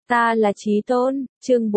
Ta là Chí Tôn, chương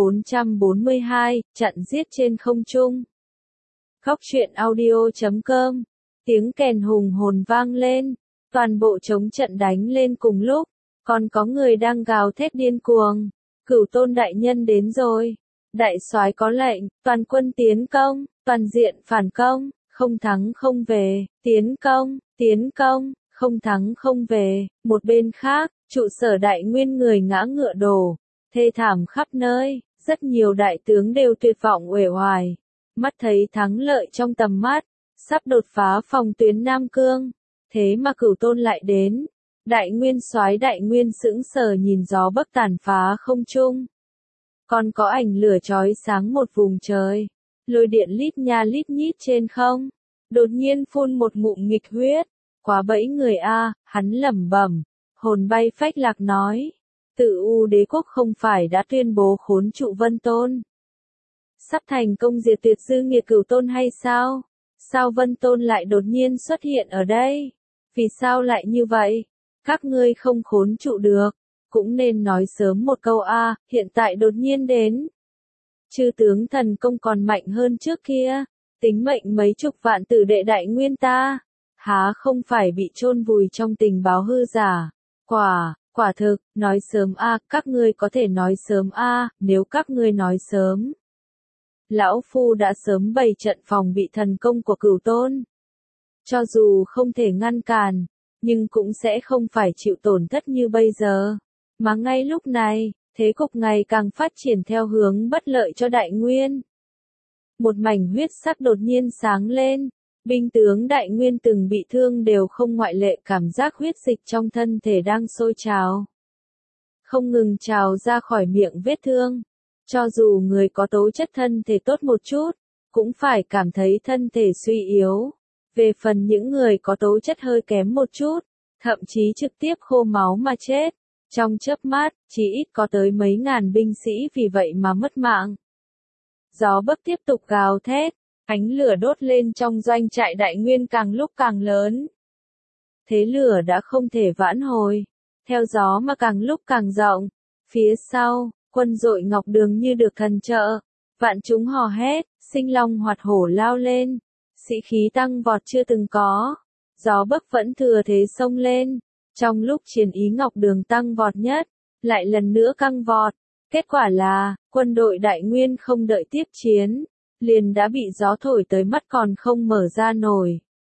442, chặn giết trên không trung. Góc truyện audio.com. Tiếng kèn hùng hồn vang lên, toàn bộ chống trận đánh lên cùng lúc, còn có người đang gào thét điên cuồng. Cửu Tôn đại nhân đến rồi. Đại soái có lệnh, toàn quân tiến công, toàn diện phản công, không thắng không về, tiến công, không thắng không về. Một bên khác, trụ sở Đại Nguyên người ngã ngựa đổ, thê thảm khắp nơi, rất nhiều đại tướng đều tuyệt vọng uể oải. Mắt thấy thắng lợi trong tầm mắt, sắp đột phá phòng tuyến Nam Cương, thế mà Cửu Tôn lại đến. Đại Nguyên soái Đại Nguyên sững sờ nhìn gió bấc tàn phá không trung. Còn có ảnh lửa chói sáng một vùng trời, lôi điện lít nha lít nhít trên không. Đột nhiên phun một ngụm nghịch huyết, quá bẫy người a, hắn lẩm bẩm, hồn bay phách lạc nói. Tự U đế quốc không phải đã tuyên bố khốn trụ Vân Tôn, sắp thành công diệt tuyệt dư nghiệt Cửu Tôn hay sao? Sao Vân Tôn lại đột nhiên xuất hiện ở đây? Vì sao lại như vậy? Các ngươi không khốn trụ được, cũng nên nói sớm một câu a, hiện tại đột nhiên đến. Chư tướng thần công còn mạnh hơn trước kia, tính mệnh mấy chục vạn tử đệ Đại Nguyên ta, há không phải bị chôn vùi trong tình báo hư giả. Quả thực, nói sớm a, các ngươi có thể nói sớm a, nếu các ngươi nói sớm. Lão Phu đã sớm bày trận phòng bị thần công của Cửu Tôn. Cho dù không thể ngăn cản, nhưng cũng sẽ không phải chịu tổn thất như bây giờ. Mà ngay lúc này, thế cục ngày càng phát triển theo hướng bất lợi cho Đại Nguyên. Một mảnh huyết sắc đột nhiên sáng lên, binh tướng Đại Nguyên từng bị thương đều không ngoại lệ cảm giác huyết dịch trong thân thể đang sôi trào. Không ngừng trào ra khỏi miệng vết thương. Cho dù người có tố chất thân thể tốt một chút, cũng phải cảm thấy thân thể suy yếu. Về phần những người có tố chất hơi kém một chút, thậm chí trực tiếp khô máu mà chết. Trong chớp mắt, chỉ ít có tới mấy ngàn binh sĩ vì vậy mà mất mạng. Gió bấc tiếp tục gào thét, ánh lửa đốt lên trong doanh trại Đại Nguyên càng lúc càng lớn. Thế lửa đã không thể vãn hồi, theo gió mà càng lúc càng rộng. Phía sau, quân đội Ngọc Đường như được thần trợ, vạn chúng hò hét, sinh long hoạt hổ lao lên, sĩ khí tăng vọt chưa từng có. Gió bấc vẫn thừa thế xông lên, trong lúc chiến ý Ngọc Đường tăng vọt nhất, lại lần nữa căng vọt. Kết quả là, quân đội Đại Nguyên không đợi tiếp chiến, liền đã bị gió thổi tới mắt còn không mở ra nổi.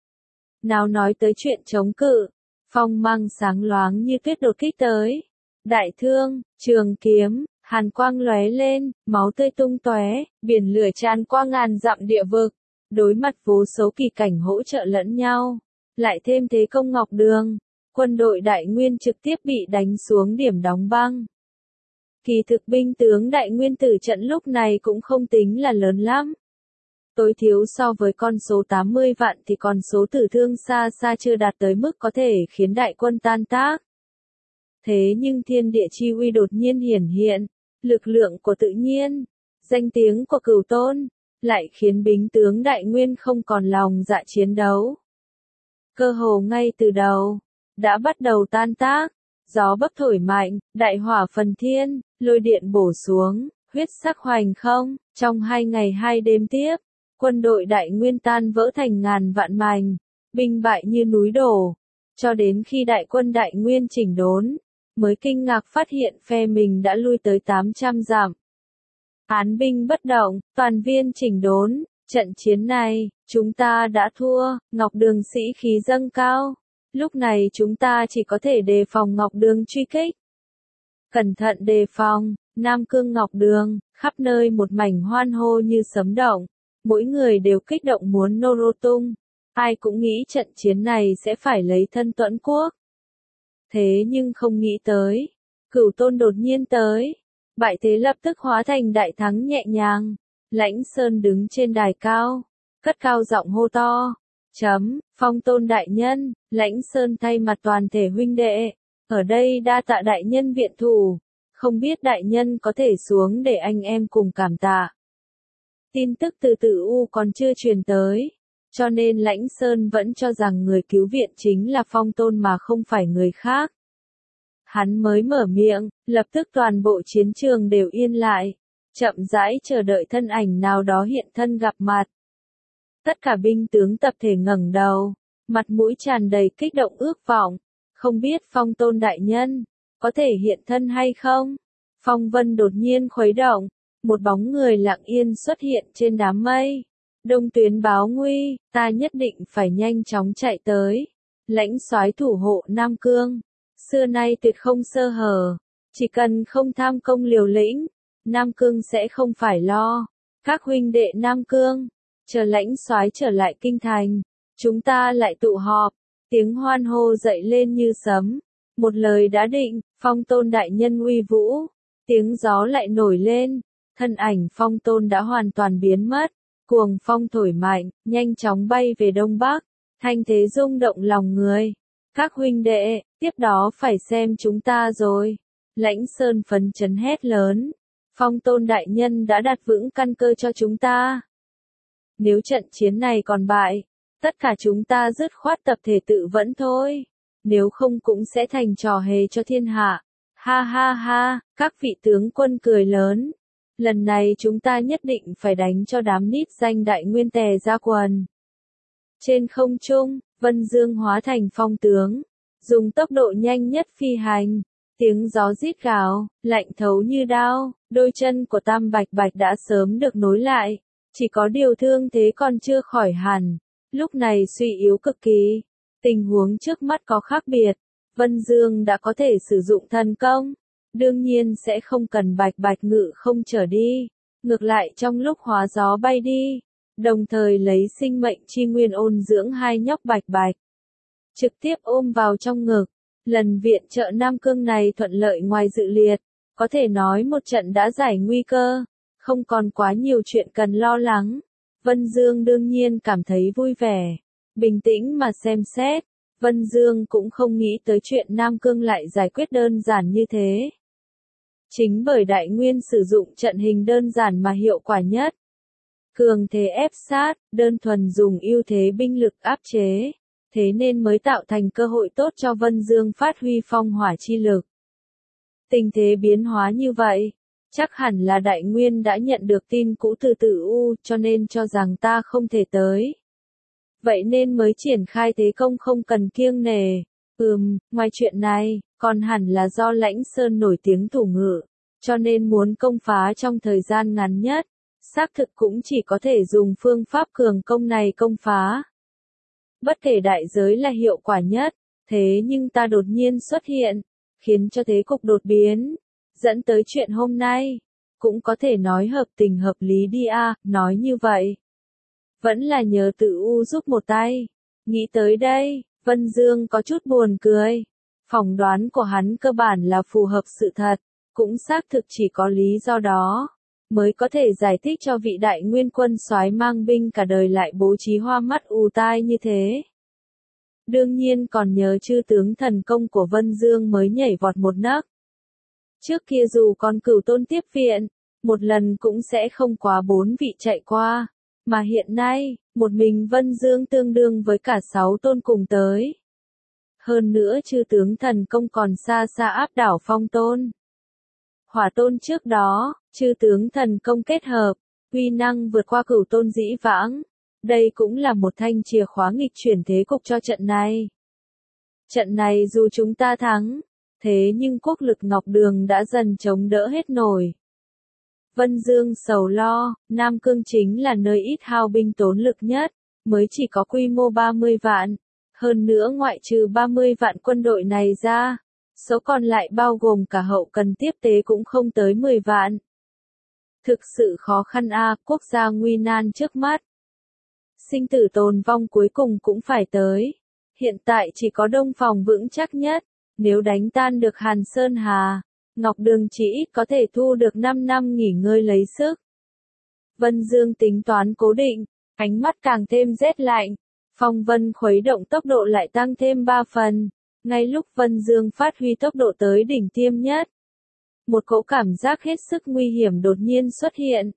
Nào nói tới chuyện chống cự, phong mang sáng loáng như tuyết đột kích tới. Đại thương, trường kiếm, hàn quang lóe lên, máu tươi tung tóe, biển lửa tràn qua ngàn dặm địa vực. Đối mặt vô số kỳ cảnh hỗ trợ lẫn nhau, lại thêm thế công Ngọc Đường, quân đội Đại Nguyên trực tiếp bị đánh xuống điểm đóng băng. Kỳ thực binh tướng Đại Nguyên tử trận lúc này cũng không tính là lớn lắm. Tối thiếu so với con số 80 vạn thì con số tử thương xa xa chưa đạt tới mức có thể khiến đại quân tan tác. Thế nhưng thiên địa chi uy đột nhiên hiển hiện, lực lượng của tự nhiên, danh tiếng của Cửu Tôn, lại khiến binh tướng Đại Nguyên không còn lòng dạ chiến đấu. Cơ hồ ngay từ đầu, đã bắt đầu tan tác, gió bấc thổi mạnh, đại hỏa phần thiên, lôi điện bổ xuống, huyết sắc hoành không. Trong 2 ngày 2 đêm tiếp, quân đội Đại Nguyên tan vỡ thành ngàn vạn mảnh, binh bại như núi đổ, cho đến khi đại quân Đại Nguyên chỉnh đốn, mới kinh ngạc phát hiện phe mình đã lui tới 800 dặm. Án binh bất động, toàn viên chỉnh đốn, trận chiến này, chúng ta đã thua. Ngọc Đường sĩ khí dâng cao. Lúc này chúng ta chỉ có thể đề phòng Ngọc Đường truy kích. Cẩn thận đề phòng, Nam Cương Ngọc Đường, khắp nơi một mảnh hoan hô như sấm động. Mỗi người đều kích động muốn nô rô tung. Ai cũng nghĩ trận chiến này sẽ phải lấy thân Tuẫn Quốc. Thế nhưng không nghĩ tới, Cửu Tôn đột nhiên tới. Bại thế lập tức hóa thành đại thắng nhẹ nhàng. Lãnh Sơn đứng trên đài cao, cất cao giọng hô to. Phong Tôn đại nhân, Lãnh Sơn thay mặt toàn thể huynh đệ, ở đây đa tạ đại nhân viện thủ, không biết đại nhân có thể xuống để anh em cùng cảm tạ. Tin tức từ Tử U còn chưa truyền tới, cho nên Lãnh Sơn vẫn cho rằng người cứu viện chính là Phong Tôn mà không phải người khác. Hắn mới mở miệng, lập tức toàn bộ chiến trường đều yên lại, chậm rãi chờ đợi thân ảnh nào đó hiện thân gặp mặt. Tất cả binh tướng tập thể ngẩng đầu, mặt mũi tràn đầy kích động ước vọng, không biết Phong Tôn đại nhân có thể hiện thân hay không? Phong vân đột nhiên khuấy động, một bóng người lặng yên xuất hiện trên đám mây. Đông Tuyến báo nguy, ta nhất định phải nhanh chóng chạy tới. Lãnh soái thủ hộ Nam Cương, xưa nay tuyệt không sơ hở, chỉ cần không tham công liều lĩnh, Nam Cương sẽ không phải lo. Các huynh đệ Nam Cương, chờ lãnh soái trở lại kinh thành, chúng ta lại tụ họp. Tiếng hoan hô dậy lên như sấm, một lời đã định, Phong Tôn đại nhân uy vũ. Tiếng gió lại nổi lên, thân ảnh Phong Tôn đã hoàn toàn biến mất, cuồng phong thổi mạnh, nhanh chóng bay về đông bắc, thanh thế rung động lòng người. Các huynh đệ, tiếp đó phải xem chúng ta rồi. Lãnh Sơn phấn chấn hét lớn, Phong Tôn đại nhân đã đặt vững căn cơ cho chúng ta. Nếu trận chiến này còn bại, tất cả chúng ta dứt khoát tập thể tự vẫn thôi, nếu không cũng sẽ thành trò hề cho thiên hạ. Ha ha ha, các vị tướng quân cười lớn. Lần này chúng ta nhất định phải đánh cho đám nít danh đại nguyên tè ra quần. Trên không trung, Vân Dương hóa thành phong tướng, dùng tốc độ nhanh nhất phi hành. Tiếng gió rít gào, lạnh thấu như đao, đôi chân của Tam Bạch Bạch đã sớm được nối lại, chỉ có điều thương thế còn chưa khỏi hẳn, lúc này suy yếu cực kỳ. Tình huống trước mắt có khác biệt, Vân Dương đã có thể sử dụng thần công, đương nhiên sẽ không cần Bạch Bạch ngự không trở đi, ngược lại trong lúc hóa gió bay đi, đồng thời lấy sinh mệnh chi nguyên ôn dưỡng hai nhóc Bạch Bạch, trực tiếp ôm vào trong ngực. Lần viện trợ Nam Cương này thuận lợi ngoài dự liệt, có thể nói một trận đã giải nguy cơ, không còn quá nhiều chuyện cần lo lắng. Vân Dương đương nhiên cảm thấy vui vẻ, bình tĩnh mà xem xét, Vân Dương cũng không nghĩ tới chuyện Nam Cương lại giải quyết đơn giản như thế. Chính bởi Đại Nguyên sử dụng trận hình đơn giản mà hiệu quả nhất. Cường thế ép sát, đơn thuần dùng ưu thế binh lực áp chế, thế nên mới tạo thành cơ hội tốt cho Vân Dương phát huy phong hỏa chi lực. Tình thế biến hóa như vậy, chắc hẳn là Đại Nguyên đã nhận được tin cũ từ Tử U cho nên cho rằng ta không thể tới. Vậy nên mới triển khai thế công không cần kiêng nể. Ngoài chuyện này, còn hẳn là do Lãnh Sơn nổi tiếng thủ ngự, cho nên muốn công phá trong thời gian ngắn nhất, xác thực cũng chỉ có thể dùng phương pháp cường công này công phá. Bất kể đại giới là hiệu quả nhất, thế nhưng ta đột nhiên xuất hiện, khiến cho thế cục đột biến, dẫn tới chuyện hôm nay, cũng có thể nói hợp tình hợp lý đi à, nói như vậy. Vẫn là nhờ Tử U giúp một tay. Nghĩ tới đây, Vân Dương có chút buồn cười. Phỏng đoán của hắn cơ bản là phù hợp sự thật, cũng xác thực chỉ có lý do đó, mới có thể giải thích cho vị Đại Nguyên quân soái mang binh cả đời lại bố trí hoa mắt ù tai như thế. Đương nhiên còn nhờ chư tướng thần công của Vân Dương mới nhảy vọt một nấc. Trước kia dù còn Cửu Tôn tiếp viện, một lần cũng sẽ không quá 4 vị chạy qua, mà hiện nay, một mình Vân Dương tương đương với cả 6 tôn cùng tới. Hơn nữa chư tướng thần công còn xa xa áp đảo Phong Tôn. Hỏa Tôn trước đó, chư tướng thần công kết hợp, uy năng vượt qua Cửu Tôn dĩ vãng. Đây cũng là một thanh chìa khóa nghịch chuyển thế cục cho trận này. Trận này dù chúng ta thắng, thế nhưng quốc lực Ngọc Đường đã dần chống đỡ hết nổi. Vân Dương sầu lo, Nam Cương chính là nơi ít hao binh tốn lực nhất, mới chỉ có quy mô 30 vạn. Hơn nữa ngoại trừ 30 vạn quân đội này ra, số còn lại bao gồm cả hậu cần tiếp tế cũng không tới 10 vạn. Thực sự khó khăn quốc gia nguy nan trước mắt. Sinh tử tồn vong cuối cùng cũng phải tới. Hiện tại chỉ có Đông Phòng vững chắc nhất, nếu đánh tan được Hàn Sơn Hà, Ngọc Đường chỉ ít có thể thu được 5 năm nghỉ ngơi lấy sức. Vân Dương tính toán cố định, ánh mắt càng thêm rét lạnh, phong vân khuấy động tốc độ lại tăng thêm 3 phần, ngay lúc Vân Dương phát huy tốc độ tới đỉnh tiêm nhất. Một cỗ cảm giác hết sức nguy hiểm đột nhiên xuất hiện.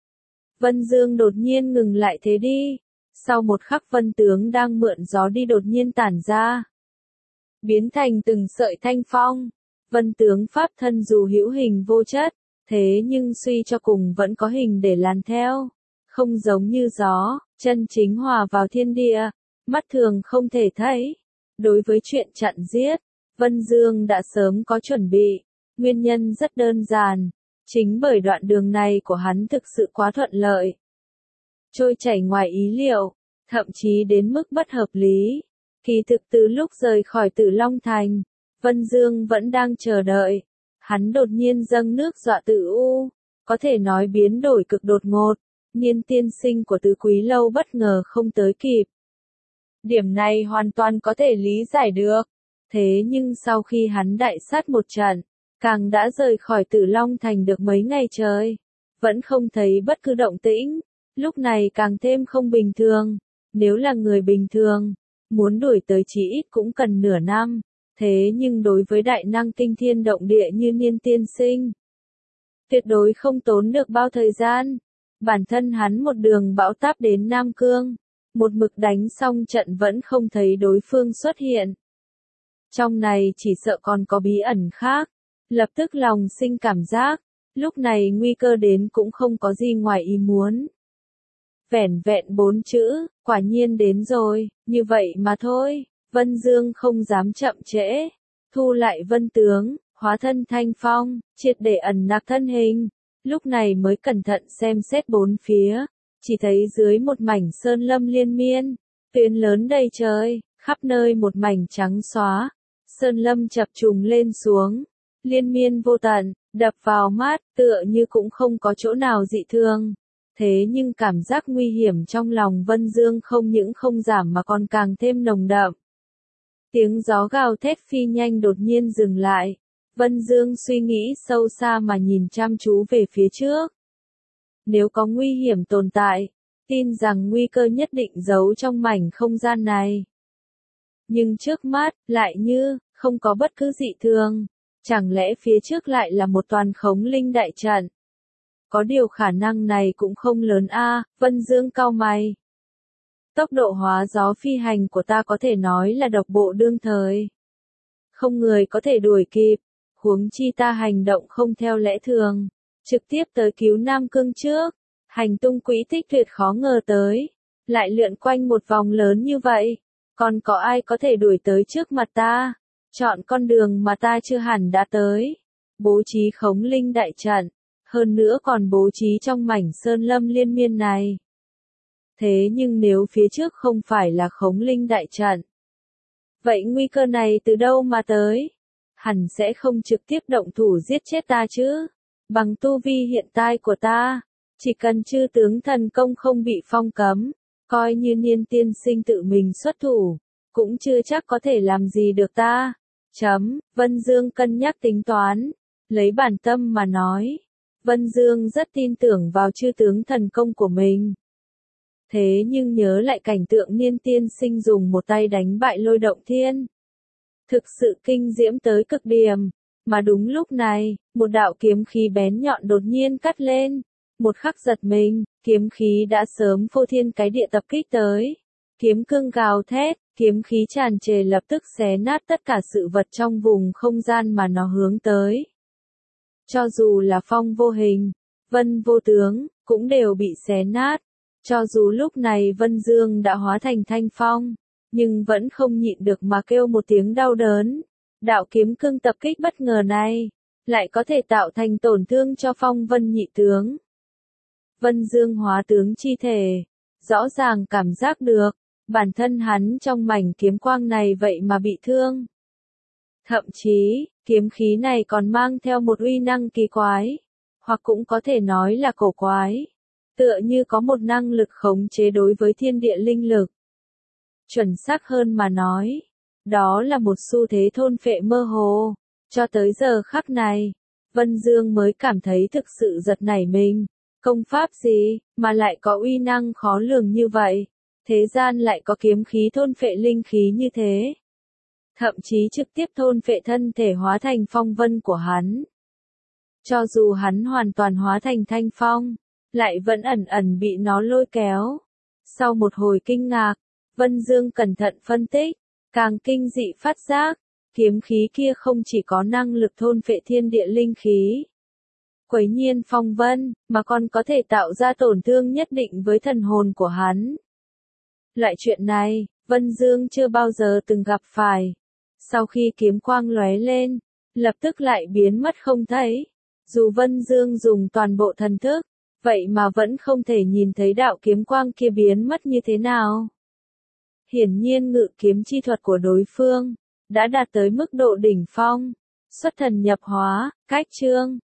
Vân Dương đột nhiên ngừng lại thế đi, sau một khắc Vân tướng đang mượn gió đi đột nhiên tản ra, biến thành từng sợi thanh phong. Vân tướng pháp thân dù hữu hình vô chất, thế nhưng suy cho cùng vẫn có hình để làm theo. Không giống như gió, chân chính hòa vào thiên địa, mắt thường không thể thấy. Đối với chuyện chặn giết, Vân Dương đã sớm có chuẩn bị. Nguyên nhân rất đơn giản. Chính bởi đoạn đường này của hắn thực sự quá thuận lợi. Trôi chảy ngoài ý liệu, thậm chí đến mức bất hợp lý. Kỳ thực từ lúc rời khỏi Tử Long Thành, Vân Dương vẫn đang chờ đợi. Hắn đột nhiên dâng nước dọa Tử U, có thể nói biến đổi cực đột ngột. Niên tiên sinh của Tứ Quý Lâu bất ngờ không tới kịp. Điểm này hoàn toàn có thể lý giải được. Thế nhưng sau khi hắn đại sát một trận, càng đã rời khỏi Tử Long Thành được mấy ngày trời, vẫn không thấy bất cứ động tĩnh, lúc này càng thêm không bình thường. Nếu là người bình thường, muốn đuổi tới chí ít cũng cần nửa năm, thế nhưng đối với đại năng kinh thiên động địa như Niên tiên sinh, tuyệt đối không tốn được bao thời gian. Bản thân hắn một đường bão táp đến Nam Cương, một mực đánh xong trận vẫn không thấy đối phương xuất hiện. Trong này chỉ sợ còn có bí ẩn khác. Lập tức lòng sinh cảm giác, lúc này nguy cơ đến cũng không có gì ngoài ý muốn. Vẻn vẹn 4 chữ, quả nhiên đến rồi, như vậy mà thôi. Vân Dương không dám chậm trễ, thu lại vân tướng, hóa thân thanh phong, triệt để ẩn nặc thân hình. Lúc này mới cẩn thận xem xét bốn phía, chỉ thấy dưới một mảnh sơn lâm liên miên, tuyến lớn đầy trời, khắp nơi một mảnh trắng xóa. Sơn lâm chập trùng lên xuống, liên miên vô tận, đập vào mắt, tựa như cũng không có chỗ nào dị thường. Thế nhưng cảm giác nguy hiểm trong lòng Vân Dương không những không giảm mà còn càng thêm nồng đậm. Tiếng gió gào thét phi nhanh đột nhiên dừng lại. Vân Dương suy nghĩ sâu xa mà nhìn chăm chú về phía trước. Nếu có nguy hiểm tồn tại, tin rằng nguy cơ nhất định giấu trong mảnh không gian này. Nhưng trước mắt, lại như, không có bất cứ dị thường. Chẳng lẽ phía trước lại là một toàn khống linh đại trận? Có điều khả năng này cũng không lớn a. Vân Dương cau mày. Tốc độ hóa gió phi hành của ta có thể nói là độc bộ đương thời. Không người có thể đuổi kịp, huống chi ta hành động không theo lẽ thường. Trực tiếp tới cứu Nam Cương trước, hành tung quỹ tích tuyệt khó ngờ tới. Lại lượn quanh một vòng lớn như vậy, còn có ai có thể đuổi tới trước mặt ta? Chọn con đường mà ta chưa hẳn đã tới. Bố trí khống linh đại trận, hơn nữa còn bố trí trong mảnh sơn lâm liên miên này. Thế nhưng nếu phía trước không phải là khống linh đại trận, vậy nguy cơ này từ đâu mà tới? Hẳn sẽ không trực tiếp động thủ giết chết ta chứ. Bằng tu vi hiện tại của ta, chỉ cần chư tướng thần công không bị phong cấm, coi như Niên tiên sinh tự mình xuất thủ, cũng chưa chắc có thể làm gì được ta. Vân Dương cân nhắc tính toán, lấy bản tâm mà nói. Vân Dương rất tin tưởng vào chư tướng thần công của mình. Thế nhưng nhớ lại cảnh tượng Niên tiên sinh dùng một tay đánh bại Lôi Động Thiên. Thực sự kinh diễm tới cực điểm. Mà đúng lúc này, một đạo kiếm khí bén nhọn đột nhiên cắt lên. Một khắc giật mình, kiếm khí đã sớm phô thiên cái địa tập kích tới. Kiếm cương gào thét, kiếm khí tràn trề lập tức xé nát tất cả sự vật trong vùng không gian mà nó hướng tới. Cho dù là phong vô hình, vân vô tướng, cũng đều bị xé nát. Cho dù lúc này Vân Dương đã hóa thành thanh phong, nhưng vẫn không nhịn được mà kêu một tiếng đau đớn. Đạo kiếm cương tập kích bất ngờ này, lại có thể tạo thành tổn thương cho phong vân nhị tướng. Vân Dương hóa tướng chi thể, rõ ràng cảm giác được, bản thân hắn trong mảnh kiếm quang này vậy mà bị thương. Thậm chí, kiếm khí này còn mang theo một uy năng kỳ quái, hoặc cũng có thể nói là cổ quái. Tựa như có một năng lực khống chế đối với thiên địa linh lực. Chuẩn xác hơn mà nói, đó là một xu thế thôn phệ mơ hồ. Cho tới giờ khắc này, Vân Dương mới cảm thấy thực sự giật nảy mình. Công pháp gì, mà lại có uy năng khó lường như vậy? Thế gian lại có kiếm khí thôn phệ linh khí như thế. Thậm chí trực tiếp thôn phệ thân thể hóa thành phong vân của hắn. Cho dù hắn hoàn toàn hóa thành thanh phong, lại vẫn ẩn ẩn bị nó lôi kéo. Sau một hồi kinh ngạc, Vân Dương cẩn thận phân tích, càng kinh dị phát giác, Kiếm khí kia không chỉ có năng lực thôn phệ thiên địa linh khí, quấy nhiên phong vân, mà còn có thể tạo ra tổn thương nhất định với thần hồn của hắn. Loại chuyện này, Vân Dương chưa bao giờ từng gặp phải. Sau khi kiếm quang lóe lên, lập tức lại biến mất không thấy. Dù Vân Dương dùng toàn bộ thần thức, vậy mà vẫn không thể nhìn thấy đạo kiếm quang kia biến mất như thế nào. Hiển nhiên ngự kiếm chi thuật của đối phương đã đạt tới mức độ đỉnh phong, xuất thần nhập hóa, cách chương.